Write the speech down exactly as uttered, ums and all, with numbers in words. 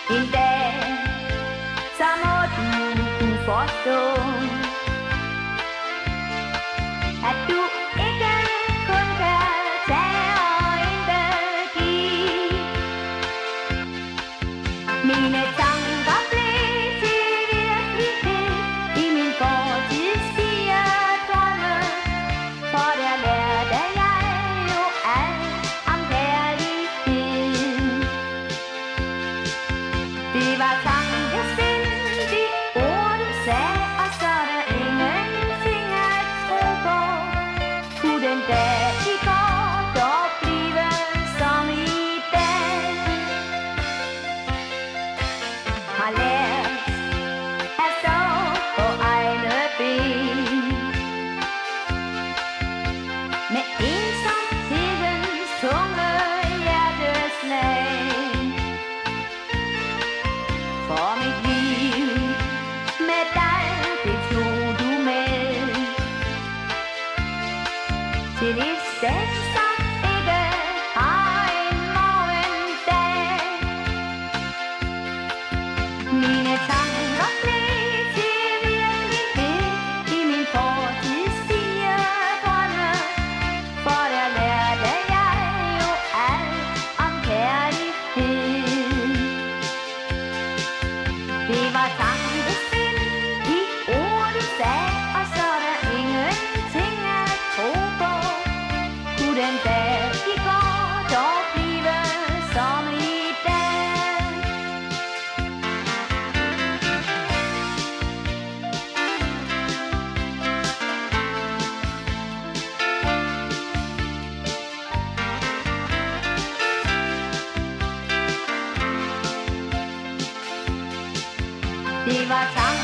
En dag, så må du kunne forstå, at du ikke kun kan tage og intet give. Mine tanker blev til virkelighed i min fortids fire drømme, for der lærte jeg jo alt om kærlighed. Det var tankespind, de ord du sagde, og så er der ingenting at tro på. Kunne den dag i går dog blive som i dag? Har lært at stå på egne ben med ensomhedens tunge hjerteslag. For mit liv med dig, det tog du med til det sted, som ikke har en morgendag. Mine tanker blev til virkelighed i min fortids fire drømme, for der lærte jeg jo alt om kærlighed. Det var tankespind, de ord du sagde, og så er der ingenting at tro på. Kunne den dag i går dog blive som i dag? Det var tankespind.